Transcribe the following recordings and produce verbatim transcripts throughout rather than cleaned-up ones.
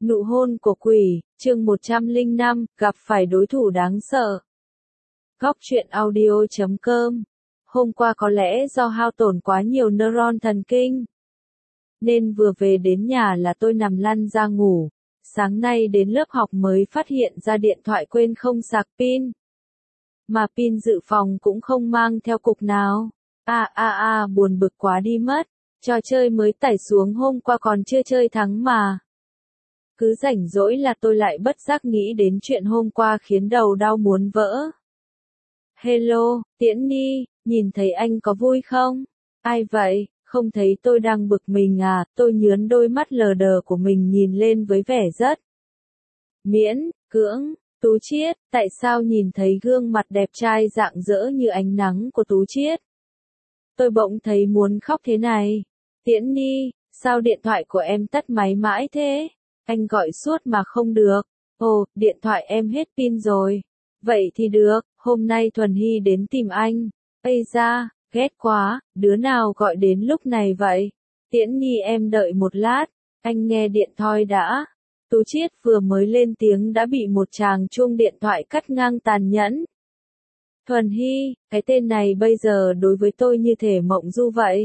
Nụ hôn của quỷ, chương một trăm lẻ năm, gặp phải đối thủ đáng sợ. Góc truyện audio chấm com. Hôm qua có lẽ do hao tổn quá nhiều neuron thần kinh, nên vừa về đến nhà là tôi nằm lăn ra ngủ. Sáng nay đến lớp học mới phát hiện ra điện thoại quên không sạc pin. Mà pin dự phòng cũng không mang theo cục nào. À à à buồn bực quá đi mất. Trò chơi mới tải xuống hôm qua còn chưa chơi thắng mà. Cứ rảnh rỗi là tôi lại bất giác nghĩ đến chuyện hôm qua khiến đầu đau muốn vỡ. Hello, Tiễn Ni, nhìn thấy anh có vui không? Ai vậy, không thấy tôi đang bực mình à? Tôi nhớn đôi mắt lờ đờ của mình nhìn lên với vẻ rất miễn cưỡng. Tú Chiết, tại sao nhìn thấy gương mặt đẹp trai rạng rỡ như ánh nắng của Tú Chiết? Tôi bỗng thấy muốn khóc thế này. Tiễn Ni, sao điện thoại của em tắt máy mãi thế? Anh gọi suốt mà không được. Ồ, điện thoại em hết pin rồi. Vậy thì được, hôm nay Thuần Hy đến tìm anh. Ây da, ghét quá, đứa nào gọi đến lúc này vậy? Tiễn Nhi em đợi một lát, anh nghe điện thoại đã. Tú Chiết vừa mới lên tiếng đã bị một chàng chuông điện thoại cắt ngang tàn nhẫn. Thuần Hy, cái tên này bây giờ đối với tôi như thể mộng du vậy.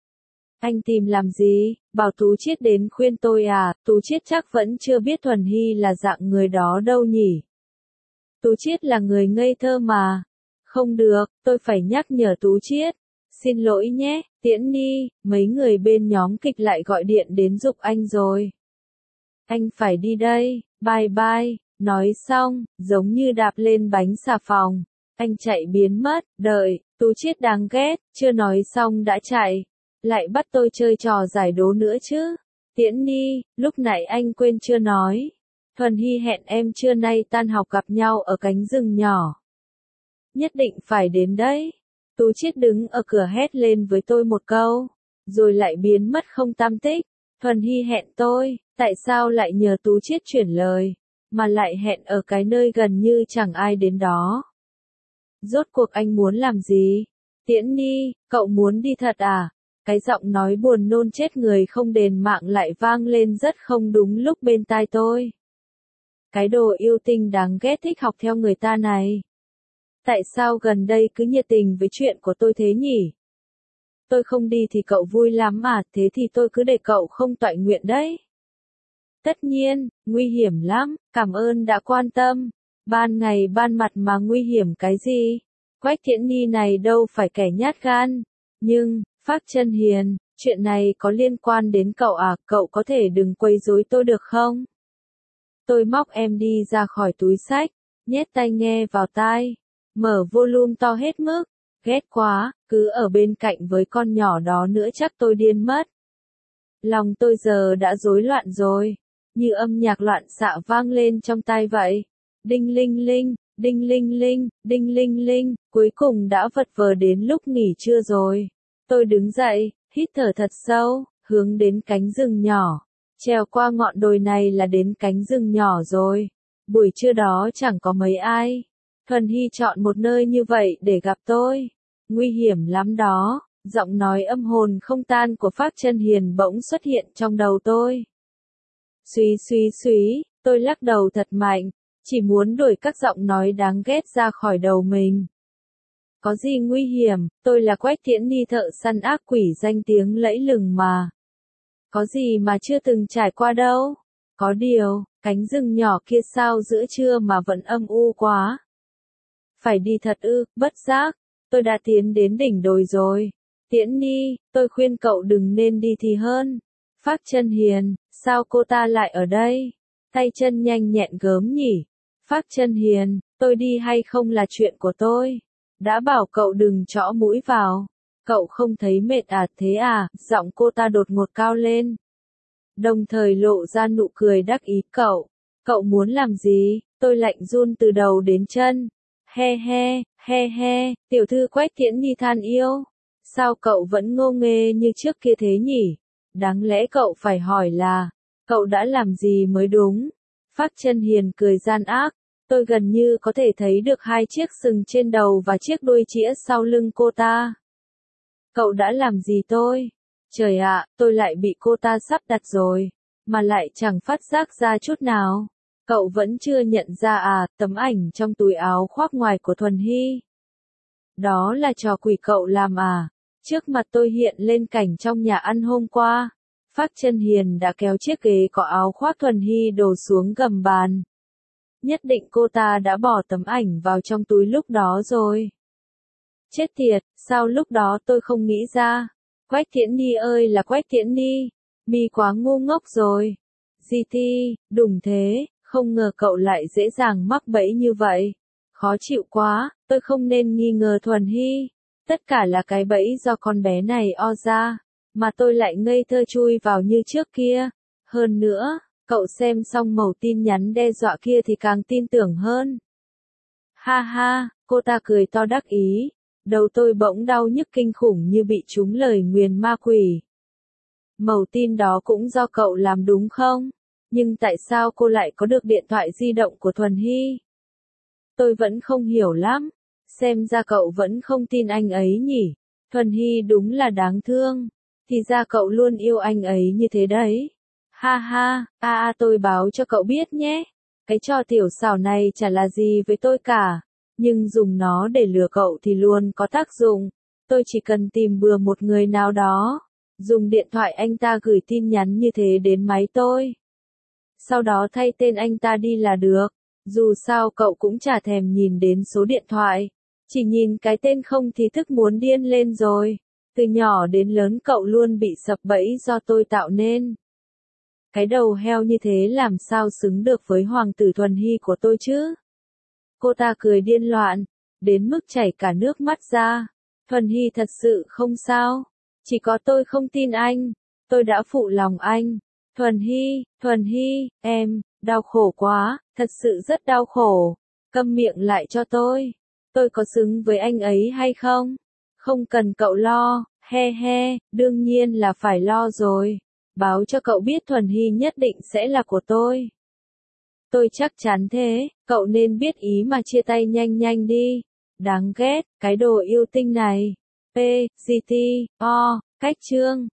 Anh tìm làm gì? Bảo Tú Chiết đến khuyên tôi à? Tú Chiết chắc vẫn chưa biết Thuần Hy là dạng người đó đâu nhỉ? Tú Chiết là người ngây thơ mà. Không được, tôi phải nhắc nhở Tú Chiết. Xin lỗi nhé, Tiễn Ni, mấy người bên nhóm kịch lại gọi điện đến giục anh rồi. Anh phải đi đây, bye bye. Nói xong, giống như đạp lên bánh xà phòng. Anh chạy biến mất, đợi, Tú Chiết đáng ghét, chưa nói xong đã chạy. Lại bắt tôi chơi trò giải đố nữa chứ. Tiễn Ni, lúc nãy anh quên chưa nói. Thuần Hy hẹn em trưa nay tan học gặp nhau ở cánh rừng nhỏ. Nhất định phải đến đấy. Tú Chiết đứng ở cửa hét lên với tôi một câu, rồi lại biến mất không tăm tích. Thuần Hy hẹn tôi, tại sao lại nhờ Tú Chiết chuyển lời, mà lại hẹn ở cái nơi gần như chẳng ai đến đó. Rốt cuộc anh muốn làm gì? Tiễn Ni, cậu muốn đi thật à? Cái giọng nói buồn nôn chết người không đền mạng lại vang lên rất không đúng lúc bên tai tôi. Cái đồ yêu tinh đáng ghét thích học theo người ta này. Tại sao gần đây cứ nhiệt tình với chuyện của tôi thế nhỉ? Tôi không đi thì cậu vui lắm mà, thế thì tôi cứ để cậu không toại nguyện đấy. Tất nhiên, nguy hiểm lắm, cảm ơn đã quan tâm. Ban ngày ban mặt mà nguy hiểm cái gì? Quách Tiễn Ni này đâu phải kẻ nhát gan. Nhưng, Phác Chân Hiền, chuyện này có liên quan đến cậu à, cậu có thể đừng quấy rối tôi được không? Tôi móc em đi ra khỏi túi xách, nhét tai nghe vào tai, mở volume to hết mức, ghét quá, cứ ở bên cạnh với con nhỏ đó nữa chắc tôi điên mất. Lòng tôi giờ đã rối loạn rồi, như âm nhạc loạn xạ vang lên trong tai vậy. Đinh linh linh, đinh linh linh, đinh linh linh, cuối cùng đã vật vờ đến lúc nghỉ trưa rồi. Tôi đứng dậy, hít thở thật sâu, hướng đến cánh rừng nhỏ. Trèo qua ngọn đồi này là đến cánh rừng nhỏ rồi. Buổi trưa đó chẳng có mấy ai. Thuần Hy chọn một nơi như vậy để gặp tôi. Nguy hiểm lắm đó. Giọng nói âm hồn không tan của Phác Chân Hiền bỗng xuất hiện trong đầu tôi. Suý suý suý, tôi lắc đầu thật mạnh. Chỉ muốn đuổi các giọng nói đáng ghét ra khỏi đầu mình. Có gì nguy hiểm, tôi là Quách Tiễn Ni thợ săn ác quỷ danh tiếng lẫy lừng mà. Có gì mà chưa từng trải qua đâu. Có điều, cánh rừng nhỏ kia sao giữa trưa mà vẫn âm u quá. Phải đi thật ư, bất giác. Tôi đã tiến đến đỉnh đồi rồi. Tiễn Ni, tôi khuyên cậu đừng nên đi thì hơn. Phác Chân Hiền, sao cô ta lại ở đây? Tay chân nhanh nhẹn gớm nhỉ? Phác Chân Hiền, tôi đi hay không là chuyện của tôi. Đã bảo cậu đừng chõ mũi vào. Cậu không thấy mệt à thế à? Giọng cô ta đột ngột cao lên. Đồng thời lộ ra nụ cười đắc ý cậu. Cậu muốn làm gì? Tôi lạnh run từ đầu đến chân. He he, he he, tiểu thư Quách Tiễn Ni than yêu. Sao cậu vẫn ngô nghê như trước kia thế nhỉ? Đáng lẽ cậu phải hỏi là, cậu đã làm gì mới đúng? Phác Chân Hiền cười gian ác. Tôi gần như có thể thấy được hai chiếc sừng trên đầu và chiếc đuôi chĩa sau lưng cô ta. Cậu đã làm gì tôi? Trời ạ, tôi lại bị cô ta sắp đặt rồi. mà lại chẳng phát giác ra chút nào. Cậu vẫn chưa nhận ra à, tấm ảnh trong túi áo khoác ngoài của Thuần Hy. Đó là trò quỷ cậu làm à? Trước mặt tôi hiện lên cảnh trong nhà ăn hôm qua. Phác Chân Hiền đã kéo chiếc ghế có áo khoác Thuần Hy đổ xuống gầm bàn. Nhất định cô ta đã bỏ tấm ảnh vào trong túi lúc đó rồi. Chết tiệt, sao lúc đó tôi không nghĩ ra? Quách Thiễn Ni ơi là Quách Thiễn Ni, mi quá ngu ngốc rồi. giê tê, đúng thế, không ngờ cậu lại dễ dàng mắc bẫy như vậy. Khó chịu quá, tôi không nên nghi ngờ Thuần Hy. Tất cả là cái bẫy do con bé này o ra, mà tôi lại ngây thơ chui vào như trước kia. Hơn nữa, cậu xem xong mẩu tin nhắn đe dọa kia thì càng tin tưởng hơn. Ha ha, cô ta cười to đắc ý. Đầu tôi bỗng đau nhức kinh khủng như bị trúng lời nguyền ma quỷ. Mẩu tin đó cũng do cậu làm đúng không? Nhưng tại sao cô lại có được điện thoại di động của Thuần Hy? Tôi vẫn không hiểu lắm. Xem ra cậu vẫn không tin anh ấy nhỉ. Thuần Hy đúng là đáng thương. Thì ra cậu luôn yêu anh ấy như thế đấy. Ha ha, a a tôi báo cho cậu biết nhé. Cái trò tiểu xảo này chả là gì với tôi cả. Nhưng dùng nó để lừa cậu thì luôn có tác dụng. Tôi chỉ cần tìm bừa một người nào đó. Dùng điện thoại anh ta gửi tin nhắn như thế đến máy tôi. Sau đó thay tên anh ta đi là được. Dù sao cậu cũng chả thèm nhìn đến số điện thoại. Chỉ nhìn cái tên không thì thức muốn điên lên rồi. Từ nhỏ đến lớn cậu luôn bị sập bẫy do tôi tạo nên. Cái đầu heo như thế làm sao xứng được với hoàng tử Thuần Hy của tôi chứ? Cô ta cười điên loạn, đến mức chảy cả nước mắt ra. Thuần Hy thật sự không sao. Chỉ có tôi không tin anh. Tôi đã phụ lòng anh. Thuần Hy, Thuần Hy, em, đau khổ quá, thật sự rất đau khổ. Câm miệng lại cho tôi. Tôi có xứng với anh ấy hay không? Không cần cậu lo, he he, đương nhiên là phải lo rồi. Báo cho cậu biết Thuần Hy nhất định sẽ là của tôi. Tôi chắc chắn thế, cậu nên biết ý mà chia tay nhanh nhanh đi. Đáng ghét, cái đồ yêu tinh này. P, giê tê, O, cách chương.